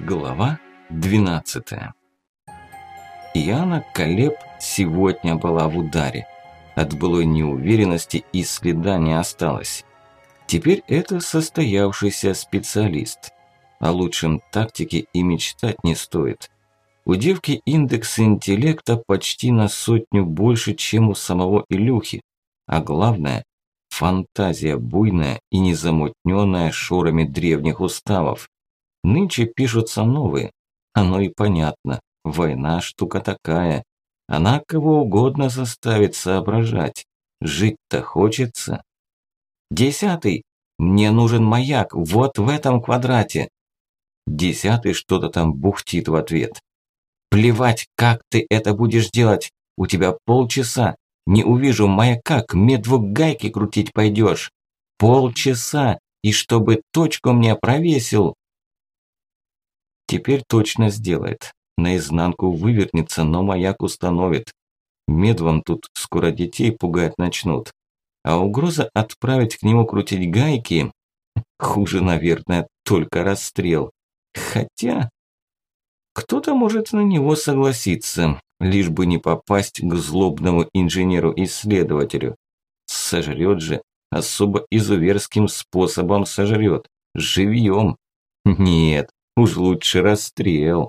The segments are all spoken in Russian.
Глава 12. Яна Калеб сегодня была в ударе. От былой неуверенности и следа не осталось. Теперь это состоявшийся специалист. О лучшем тактике и мечтать не стоит. У девки индекс интеллекта почти на 100 больше, чем у самого Илюхи. А главное – фантазия буйная и незамутненная шорами древних уставов. Нынче пишутся новые. Оно и понятно. Война штука такая. Она кого угодно заставит соображать. Жить-то хочется. 10-й. Мне нужен маяк. Вот в этом квадрате. 10-й что-то там бухтит в ответ. Плевать, как ты это будешь делать. У тебя полчаса. Не увижу маяка, к медву гайки крутить пойдешь. Полчаса. И чтобы точку мне провесил. Теперь точно сделает. Наизнанку вывернется, но маяк установит. Медвом тут скоро детей пугать начнут. А угроза отправить к нему крутить гайки, хуже, наверное, только расстрел. Хотя, кто-то может на него согласиться, лишь бы не попасть к злобному инженеру-исследователю. Сожрет же, особо изуверским способом сожрет. Живьем. Нет. Уж лучше расстрел.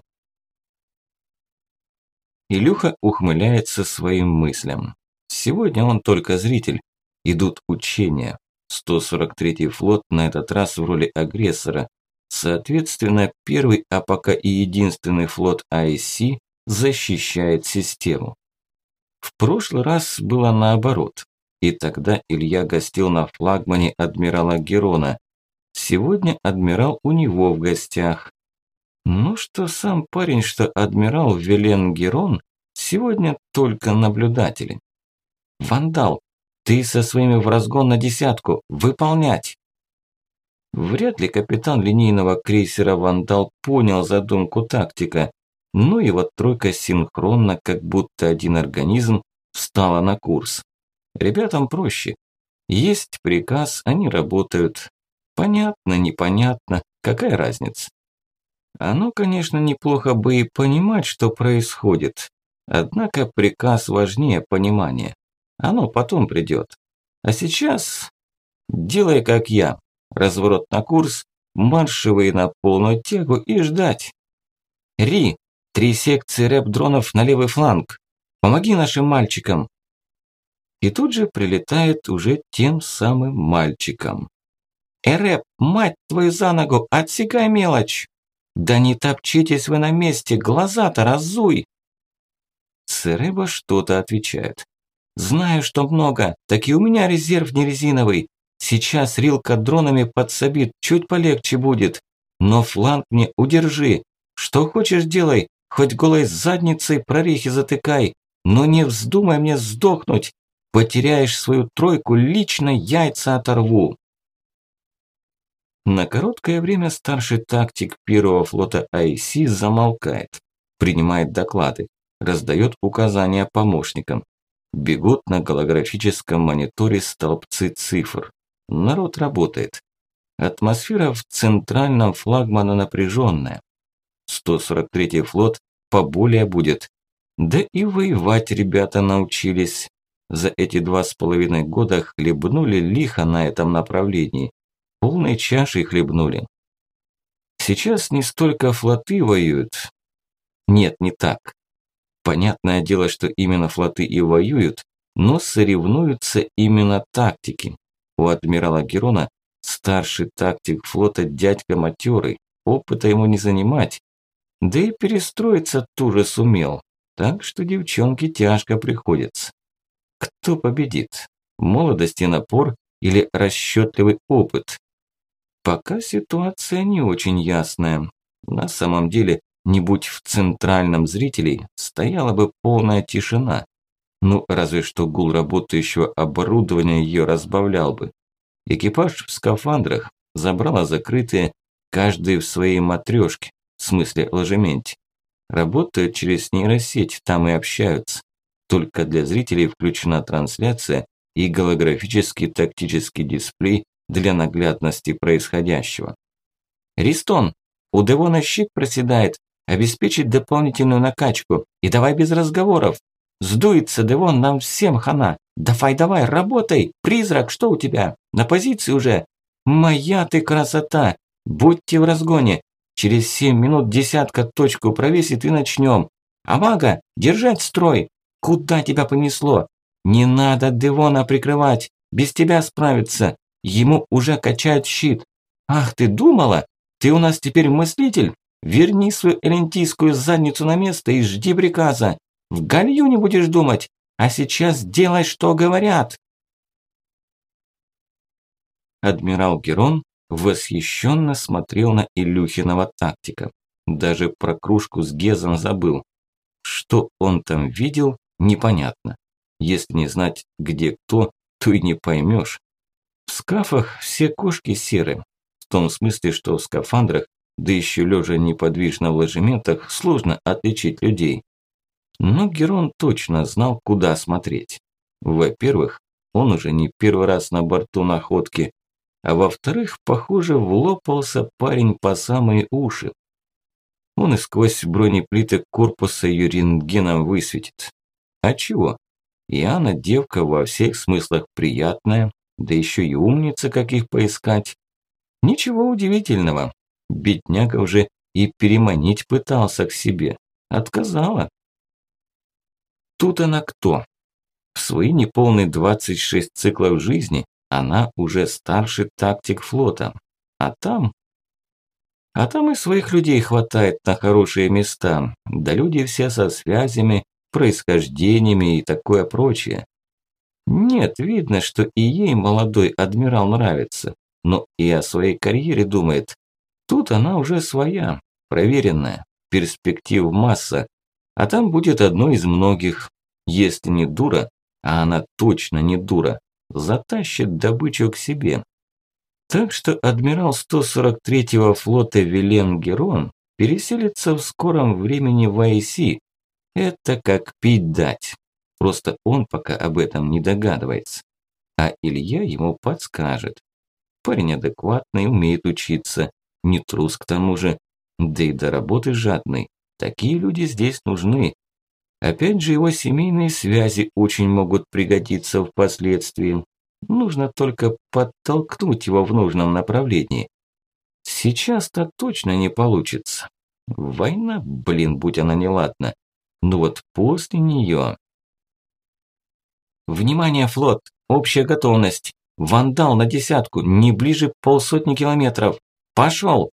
Илюха ухмыляется своим мыслям. Сегодня он только зритель. Идут учения. 143-й флот на этот раз в роли агрессора. Соответственно, первый, а пока и единственный флот АСС защищает систему. В прошлый раз было наоборот. И тогда Илья гостил на флагмане адмирала Герона. Сегодня адмирал у него в гостях. Ну что сам парень, что адмирал Велен Герон, сегодня только наблюдатели. Вандал, ты со своими в разгон на 10-ку, выполнять! Вряд ли капитан линейного крейсера Вандал понял задумку тактика, но его тройка синхронно, как будто один организм, встала на курс. Ребятам проще. Есть приказ, они работают. Понятно, непонятно, какая разница? Оно, конечно, неплохо бы и понимать, что происходит. Однако приказ важнее понимания. Оно потом придет. А сейчас делай как я. Разворот на курс, маршевые на полную тягу и ждать. Ри, 3 секции рэп-дронов на левый фланг. Помоги нашим мальчикам. И тут же прилетает уже тем самым мальчикам. Рэп, мать твою за ногу, отсекай мелочь. Да не топчитесь вы на месте, глаза-то разуй. Цереба что-то отвечает. Знаю, что много, так и у меня резерв не резиновый. Сейчас рилка дронами подсобит, чуть полегче будет. Но фланг мне удержи. Что хочешь делай, хоть голой задницей прорехи затыкай. Но не вздумай мне сдохнуть. Потеряешь свою тройку, лично яйца оторву. На короткое время старший тактик первого флота АСС замолкает, принимает доклады, раздает указания помощникам. Бегут на голографическом мониторе столбцы цифр. Народ работает. Атмосфера в центральном флагмана напряженная. 143-й флот поболее будет. Да и воевать ребята научились. За эти 2,5 года хлебнули лихо на этом направлении. Полной чашей хлебнули. Сейчас не столько флоты воюют. Нет, не так. Понятное дело, что именно флоты и воюют, но соревнуются именно тактики. У адмирала Герона старший тактик флота дядька матерый, опыта ему не занимать. Да и перестроиться тоже сумел, так что девчонке тяжко приходится. Кто победит? Молодость и напор или расчетливый опыт? Пока ситуация не очень ясная. На самом деле, не будь в центральном зрителей, стояла бы полная тишина. Ну, разве что гул работающего оборудования ее разбавлял бы. Экипаж в скафандрах, забрала закрытые, каждый в своей матрёшке, в смысле ложементе. Работают через нейросеть, там и общаются. Только для зрителей включена трансляция и голографический тактический дисплей для наглядности происходящего. «Ристон, У Девона щит проседает. Обеспечить дополнительную накачку. И давай без разговоров. Сдуется Девон, нам всем хана. Давай, работай. Призрак, что у тебя? На позиции уже? Моя ты красота. Будьте в разгоне. Через 7 минут десятка точку провесит и начнем. А мага, держать строй. Куда тебя понесло? Не надо Девона прикрывать. Без тебя справится. Ему уже качают щит. Ах, ты думала? Ты у нас теперь мыслитель? Верни свою элентийскую задницу на место и жди приказа. В гальюне будешь думать. А сейчас делай, что говорят. Адмирал Герон восхищенно смотрел на Илюхиного тактика. Даже про кружку с Гезом забыл. Что он там видел, непонятно. Если не знать, где кто, то и не поймешь. В скафах все кошки серые. В том смысле, что в скафандрах, да еще лежа неподвижно в ложементах, сложно отличить людей. Но Герон точно знал, куда смотреть. Во-первых, он уже не первый раз на борту находки, а во-вторых, похоже, влопался парень по самые уши. Он и сквозь бронеплиты корпуса ее рентгеном высветит. А чего? Яна девка во всех смыслах приятная, да еще и умница, как их поискать. Ничего удивительного. Бедняга уже и переманить пытался к себе. Отказала. Тут она кто? В свои неполные 26 циклов жизни она уже старший тактик флота. А там и своих людей хватает на хорошие места. Да люди все со связями, происхождениями и такое прочее. Нет, видно, что и ей молодой адмирал нравится, но и о своей карьере думает. Тут она уже своя, проверенная, перспектив масса, а там будет одной из многих. Если не дура, а она точно не дура, затащит добычу к себе. Так что адмирал 143-го флота Вилен Герон переселится в скором времени в IC. Это как пить дать. Просто он пока об этом не догадывается. А Илья ему подскажет. Парень адекватный, умеет учиться, не трус к тому же, да и до работы жадный. Такие люди здесь нужны. Опять же, его семейные связи очень могут пригодиться впоследствии. Нужно только подтолкнуть его в нужном направлении. Сейчас-то точно не получится. Война, блин, будь она неладна. Но вот после нее... Внимание, флот! Общая готовность! Вандал на десятку, не ближе 150 километров. Пошел!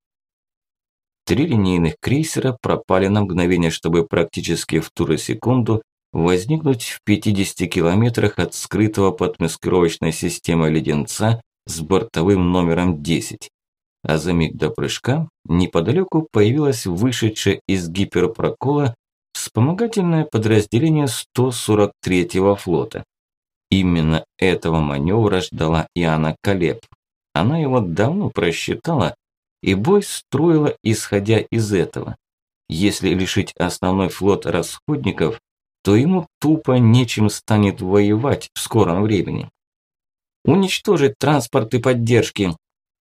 3 линейных крейсера пропали на мгновение, чтобы практически в ту же секунду возникнуть в 50 километрах от скрытого под маскировочной системой леденца с бортовым номером 10. А за миг до прыжка неподалеку появилось вышедшее из гиперпрокола вспомогательное подразделение 143-го флота. Именно этого маневра ждала Иоанна Колеб. Она его давно просчитала и бой строила, исходя из этого. Если лишить основной флот расходников, то ему тупо нечем станет воевать в скором времени. Уничтожить транспорты поддержки.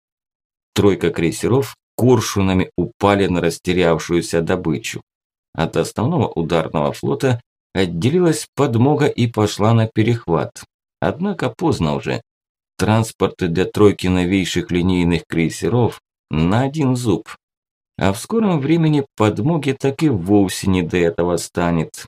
Тройка крейсеров коршунами упали на растерявшуюся добычу. От основного ударного флота отделилась подмога и пошла на перехват. Однако поздно уже. Транспорты для тройки новейших линейных крейсеров на один зуб. А в скором времени подмоги так и вовсе не до этого станет.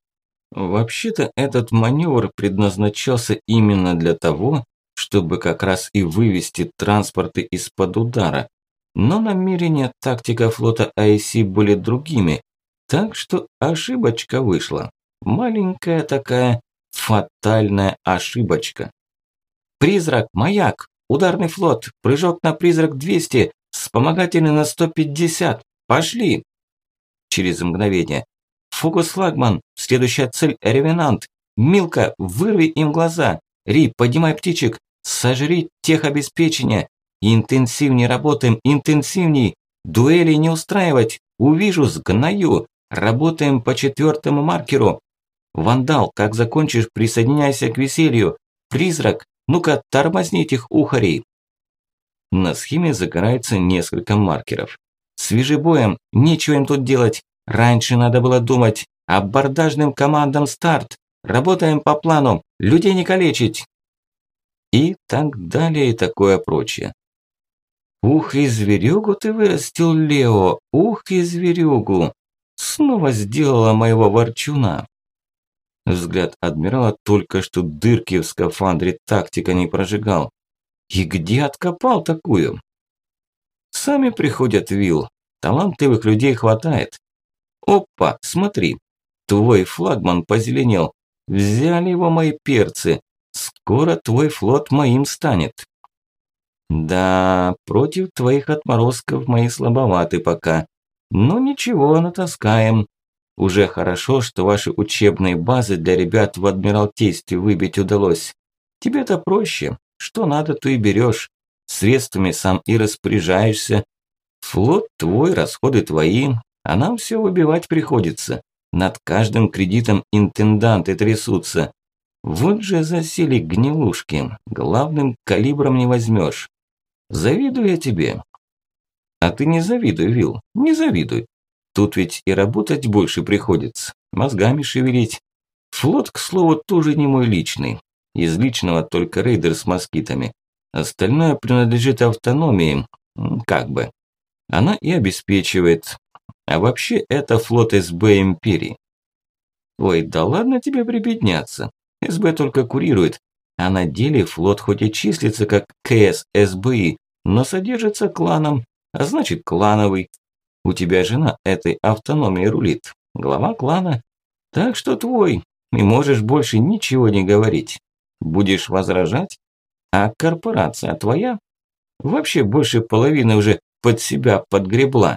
Вообще-то этот маневр предназначался именно для того, чтобы как раз и вывести транспорты из-под удара. Но намерения тактика флота IC были другими, так что ошибочка вышла. Маленькая такая фатальная ошибочка. Призрак, маяк, ударный флот, прыжок на призрак 200, вспомогательный на 150. Пошли! Через мгновение. Фокус флагман, следующая цель ревенант. Милка, вырви им глаза. Ри, поднимай птичек, сожри техобеспечение. Интенсивней работаем, интенсивней. Дуэли не устраивать. Увижу, сгною. Работаем по 4-му маркеру. Вандал, как закончишь, присоединяйся к веселью. Призрак, ну-ка тормозни этих ухарей. На схеме загорается несколько маркеров. Свежебоем, нечего им тут делать. Раньше надо было думать. Абордажным командам старт. Работаем по плану. Людей не калечить. И так далее и такое прочее. Ух, и зверюгу ты вырастил, Лео. Ух, и зверюгу. Снова сделала моего ворчуна. Взгляд адмирала только что дырки в скафандре тактика не прожигал. И где откопал такую? Сами приходят, Вилл. Талантливых людей хватает. Опа, смотри. Твой флагман позеленел. Взяли его мои перцы. Скоро твой флот моим станет. Да, против твоих отморозков мои слабоваты пока. Но ничего, натаскаем. Уже хорошо, что ваши учебные базы для ребят в Адмиралтействе выбить удалось. Тебе-то проще. Что надо, то и берешь. Средствами сам и распоряжаешься. Флот твой, расходы твои. А нам все выбивать приходится. Над каждым кредитом интенданты трясутся. Вот же засели гнилушки. Главным калибром не возьмешь. Завидую я тебе. А ты не завидуй, Вилл, не завидуй. Тут ведь и работать больше приходится. Мозгами шевелить. Флот, к слову, тоже не мой личный. Из личного только рейдер с москитами. Остальное принадлежит автономии. Как бы. Она и обеспечивает. А вообще это флот СБ Империи. Ой, да ладно тебе прибедняться. СБ только курирует. А на деле флот хоть и числится как КС СБИ, но содержится кланом, а значит клановый. У тебя жена этой автономией рулит. Глава клана. Так что твой. И можешь больше ничего не говорить. Будешь возражать? А корпорация твоя? Вообще больше половины уже под себя подгребла.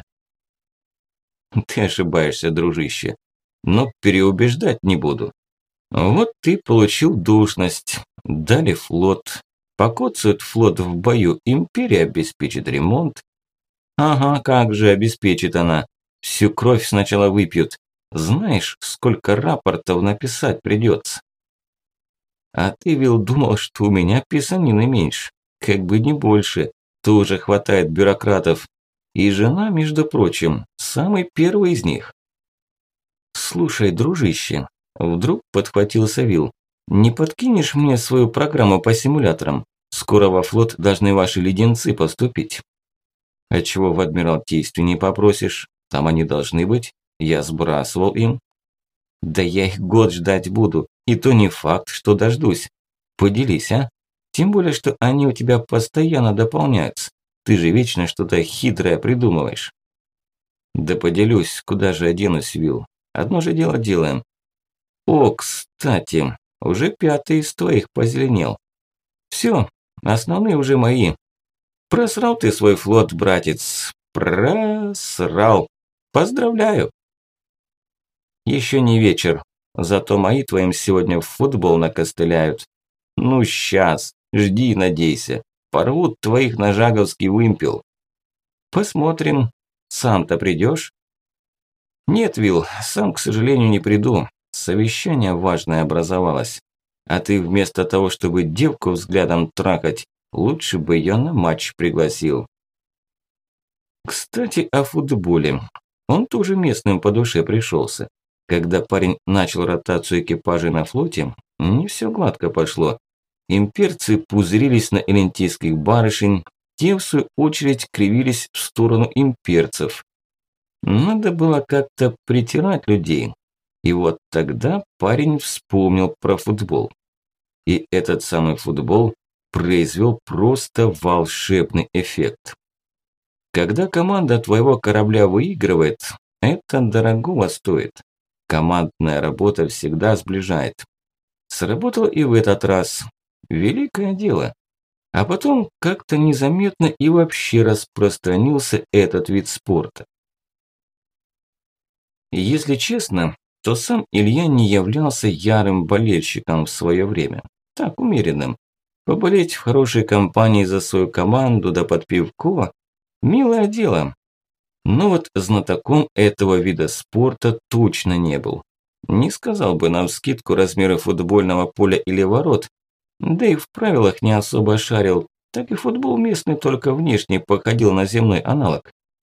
Ты ошибаешься, дружище. Но переубеждать не буду. Вот ты получил должность. Дали флот. Покоцают флот в бою, империя обеспечит ремонт. Ага, как же обеспечит она. Всю кровь сначала выпьют. Знаешь, сколько рапортов написать придется. А ты, Вилл, думал, что у меня писанины меньше. Как бы не больше. Тоже хватает бюрократов. И жена, между прочим, самый первый из них. Слушай, дружище, вдруг подхватился Вилл. Не подкинешь мне свою программу по симуляторам? Скоро во флот должны ваши леденцы поступить. А чего в Адмиралтействе не попросишь? Там они должны быть. Я сбрасывал им. Да я их год ждать буду. И то не факт, что дождусь. Поделись, а? Тем более, что они у тебя постоянно дополняются. Ты же вечно что-то хитрое придумываешь. Да поделюсь, куда же оденусь, Вилл. Одно же дело делаем. О, кстати, уже 5-й из твоих позеленел. Все, основные уже мои. Просрал ты свой флот, братец. Просрал. Поздравляю. Еще не вечер. Зато мои твоим сегодня в футбол накостыляют. Ну, сейчас. Жди и надейся. Порвут твоих на жаговский вымпел. Посмотрим. Сам-то придешь? Нет, Вилл, сам, к сожалению, не приду. Совещание важное образовалось. А ты вместо того, чтобы девку взглядом трахать, лучше бы ее на матч пригласил. Кстати, о футболе. Он тоже местным по душе пришелся. Когда парень начал ротацию экипажей на флоте, не все гладко пошло. Имперцы пузырились на элентийских барышень, те в свою очередь кривились в сторону имперцев. Надо было как-то притирать людей. И вот тогда парень вспомнил про футбол. И этот самый футбол произвел просто волшебный эффект. Когда команда твоего корабля выигрывает, это дорогого стоит. Командная работа всегда сближает. Сработало и в этот раз. Великое дело. А потом как-то незаметно и вообще распространился этот вид спорта. И если честно, то сам Илья не являлся ярым болельщиком в свое время. Так, умеренным. Поболеть в хорошей компании за свою команду да под пивко – милое дело. Но вот знатоком этого вида спорта точно не был. Не сказал бы навскидку размеры футбольного поля или ворот, да и в правилах не особо шарил, так и футбол местный только внешне походил на земной аналог.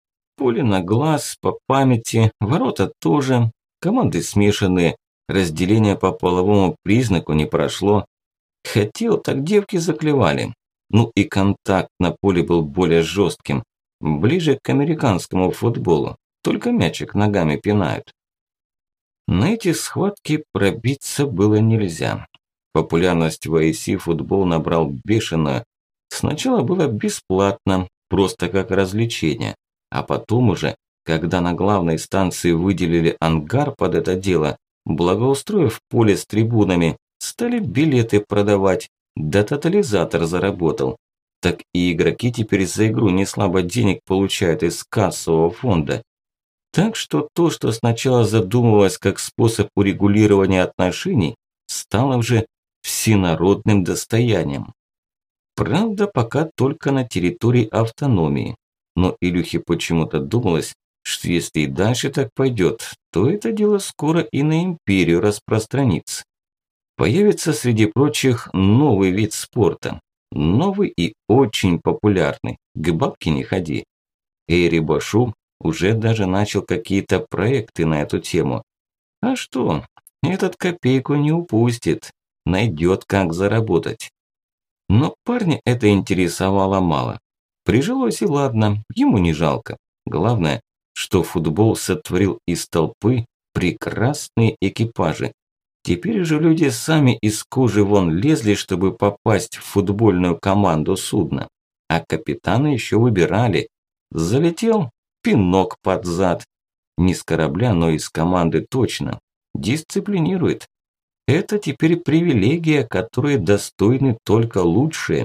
Поле на глаз, по памяти, ворота тоже, команды смешанные, разделение по половому признаку не прошло. Хотел, так девки заклевали. Ну и контакт на поле был более жестким, ближе к американскому футболу, только мячик ногами пинают. На эти схватки пробиться было нельзя. Популярность в IC футбол набрал бешеную. Сначала было бесплатно, просто как развлечение, а потом уже, когда на главной станции выделили ангар под это дело, благоустроив поле с трибунами, стали билеты продавать, да тотализатор заработал. Так и игроки теперь за игру не слабо денег получают из кассового фонда. Так что то, что сначала задумывалось как способ урегулирования отношений, стало уже всенародным достоянием. Правда, пока только на территории автономии. Но Илюхе почему-то думалось, что если и дальше так пойдет, то это дело скоро и на империю распространится. Появится среди прочих новый вид спорта. Новый и очень популярный. К бабке не ходи. Эйри Башу уже даже начал какие-то проекты на эту тему. А что, этот копейку не упустит. Найдет, как заработать. Но парня это интересовало мало. Прижилось и ладно, ему не жалко. Главное, что футбол сотворил из толпы прекрасные экипажи. Теперь же люди сами из кожи вон лезли, чтобы попасть в футбольную команду судна. А капитана еще выбирали. Залетел – пинок под зад. Не с корабля, но из команды точно. Дисциплинирует. Это теперь привилегия, которой достойны только лучшие.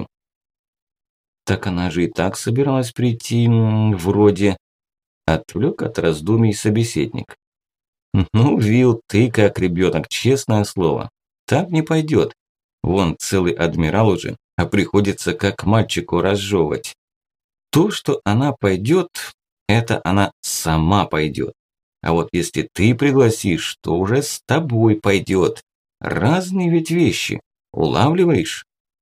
Так она же и так собиралась прийти, вроде. Отвлек от раздумий собеседник. Ну, Вил, ты как ребенок, честное слово. Так не пойдет. Вон целый адмирал уже, а приходится как мальчику разжевывать. То, что она пойдет, это она сама пойдет. А вот если ты пригласишь, то уже с тобой пойдет. Разные ведь вещи. Улавливаешь?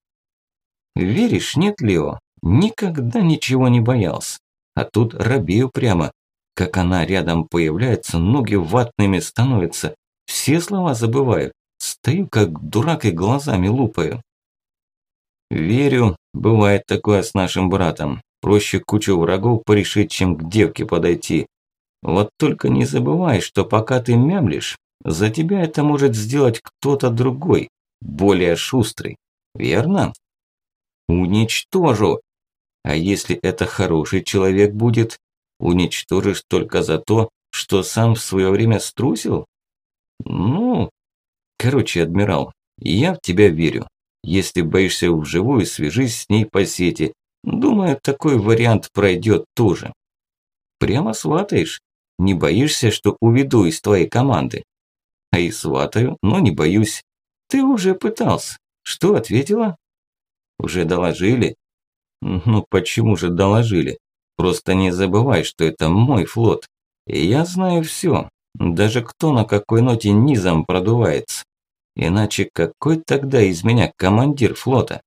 Веришь, нет, Лео? Никогда ничего не боялся. А тут робею прямо. Как она рядом появляется, ноги ватными становятся. Все слова забываю. Стою как дурак и глазами лупаю. Верю, бывает такое с нашим братом. Проще кучу врагов порешить, чем к девке подойти. Вот только не забывай, что пока ты мямлишь, за тебя это может сделать кто-то другой, более шустрый. Верно? Уничтожу. А если это хороший человек будет, уничтожишь только за то, что сам в свое время струсил? Ну, короче, адмирал, я в тебя верю. Если боишься вживую, свяжись с ней по сети. Думаю, такой вариант пройдет тоже. Прямо сватаешь? Не боишься, что уведу из твоей команды? А и сватаю, но не боюсь. Ты уже пытался. Что ответила? Уже доложили? Ну почему же доложили? Просто не забывай, что это мой флот. И я знаю все. Даже кто на какой ноте низом продувается. Иначе какой тогда из меня командир флота?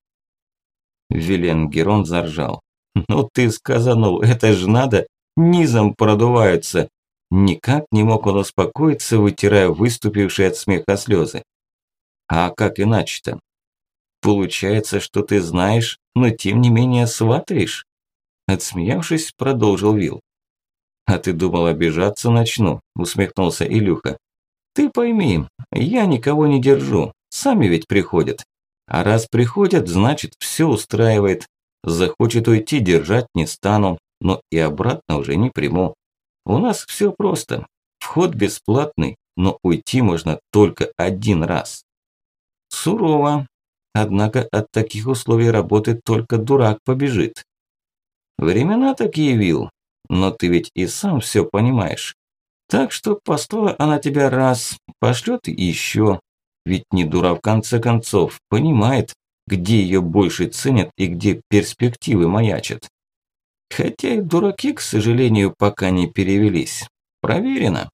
Вилен Герон заржал. Ну ты сказанул, это ж надо, низом продуваются. Никак не мог он успокоиться, вытирая выступившие от смеха слезы. А как иначе-то? Получается, что ты знаешь, но тем не менее сватаешь? Отсмеявшись, продолжил Вил. А ты думал, обижаться начну? Усмехнулся Илюха. Ты пойми, я никого не держу, сами ведь приходят. А раз приходят, значит все устраивает. Захочет уйти, держать не стану, но и обратно уже не приму. У нас все просто. Вход бесплатный, но уйти можно только один раз. Сурово. Однако от таких условий работы только дурак побежит. Времена такие, Вил, но ты ведь и сам все понимаешь. Так что послала она тебя раз, пошлет еще. Ведь не дура в конце концов, понимает, где ее больше ценят и где перспективы маячат. Хотя и дураки, к сожалению, пока не перевелись. Проверено.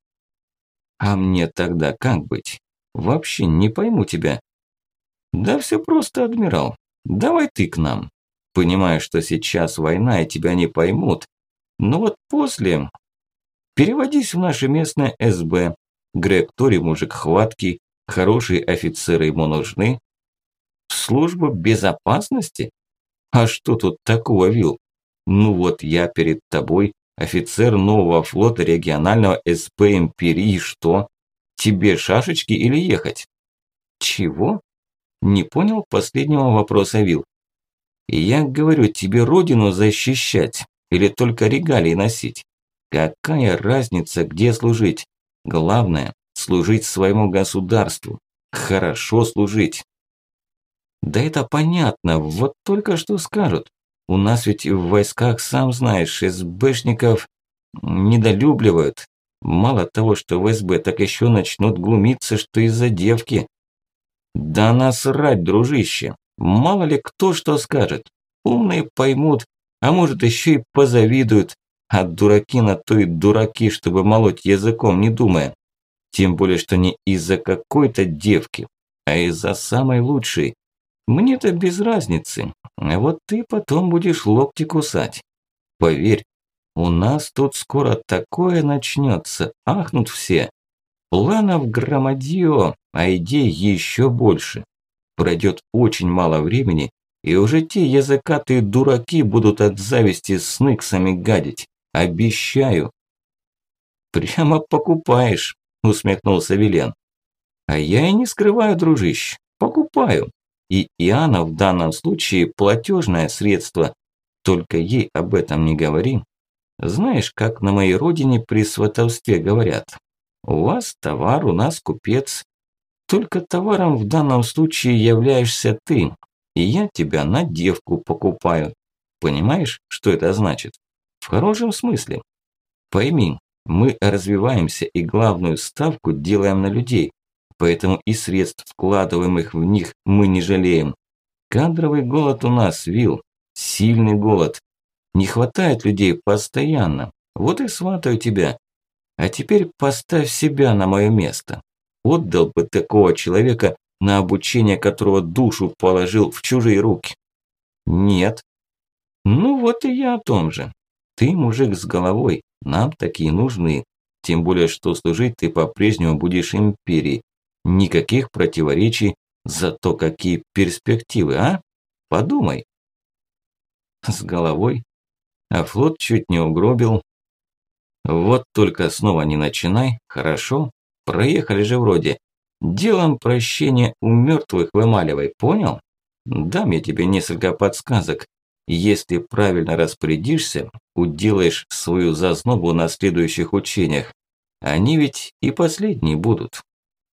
А мне тогда как быть? Вообще не пойму тебя. Да все просто, адмирал. Давай ты к нам. Понимаю, что сейчас война и тебя не поймут. Но вот после переводись в наше местное СБ. Грег Тори мужик хваткий, хорошие офицеры ему нужны. В службу безопасности? А что тут такого, Вил? Ну вот я перед тобой, офицер нового флота регионального СП Империи, что? Тебе шашечки или ехать? Чего? Не понял последнего вопроса Вил. Я говорю, тебе родину защищать или только регалии носить? Какая разница, где служить? Главное, служить своему государству. Хорошо служить. Да это понятно, вот только что скажут. У нас ведь в войсках, сам знаешь, СБшников недолюбливают. Мало того, что в СБ, так еще начнут глумиться, что из-за девки. Да насрать, дружище. Мало ли кто что скажет. Умные поймут, а может еще и позавидуют. А дураки на то и дураки, чтобы молоть языком, не думая. Тем более, что не из-за какой-то девки, а из-за самой лучшей. Мне-то без разницы, а вот ты потом будешь локти кусать. Поверь, у нас тут скоро такое начнется, ахнут все. Планов громадье, а идей еще больше. Пройдет очень мало времени, и уже те языкатые дураки будут от зависти с ныксами гадить. Обещаю. Прямо покупаешь, усмехнулся Вилен. А я и не скрываю, дружище, покупаю. И Иоанна в данном случае платежное средство. Только ей об этом не говори. Знаешь, как на моей родине при сватовстве говорят. У вас товар, у нас купец. Только товаром в данном случае являешься ты. И я тебя на девку покупаю. Понимаешь, что это значит? В хорошем смысле. Пойми, мы развиваемся и главную ставку делаем на людей. Поэтому и средств, вкладываемых в них, мы не жалеем. Кадровый голод у нас, Вил. Сильный голод. Не хватает людей постоянно. Вот и сватаю тебя. А теперь поставь себя на мое место. Отдал бы такого человека, на обучение которого душу положил в чужие руки? Нет. Ну вот и я о том же. Ты мужик с головой, нам такие нужны. Тем более, что служить ты по-прежнему будешь империи. Никаких противоречий, зато какие перспективы, а? Подумай. С головой? А флот чуть не угробил. Вот только снова не начинай, хорошо? Проехали же вроде. Делом прощения у мертвых вымаливай, понял? Дам я тебе несколько подсказок. Если правильно распорядишься, уделаешь свою зазнобу на следующих учениях. Они ведь и последние будут.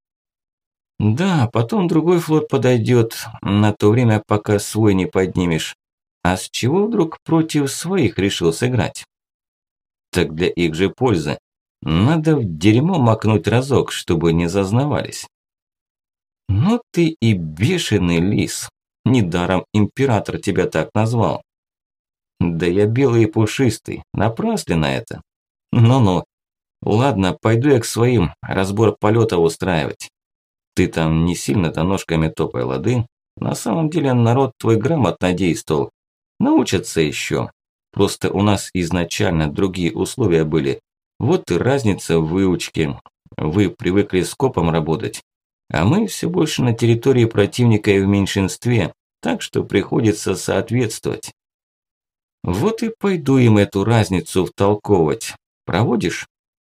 Да, потом другой флот подойдет, на то время, пока свой не поднимешь. А с чего вдруг против своих решил сыграть? Так для их же пользы. Надо в дерьмо макнуть разок, чтобы не зазнавались. Ну ты и бешеный лис. Недаром император тебя так назвал. Да я белый и пушистый, напрасленно это. Ну-ну. Ладно, пойду я к своим, разбор полета устраивать. Ты там не сильно-то ножками топай, лады? На самом деле народ твой грамотно действовал. Научатся еще. Просто у нас изначально другие условия были. Вот и разница в выучке. Вы привыкли с копом работать. А мы все больше на территории противника и в меньшинстве. Так что приходится соответствовать. Вот и пойду им эту разницу втолковывать. Проводишь?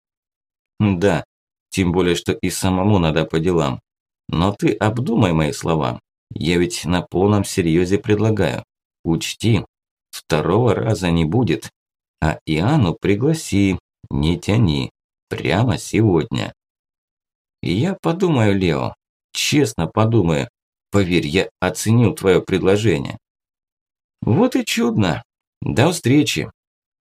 Да, тем более, что и самому надо по делам. Но ты обдумай мои слова. Я ведь на полном серьезе предлагаю. Учти, второго раза не будет. А Иоанну пригласи, не тяни. Прямо сегодня. И я подумаю, Лео. Честно подумаю. Поверь, я оценил твое предложение. Вот и чудно. До встречи.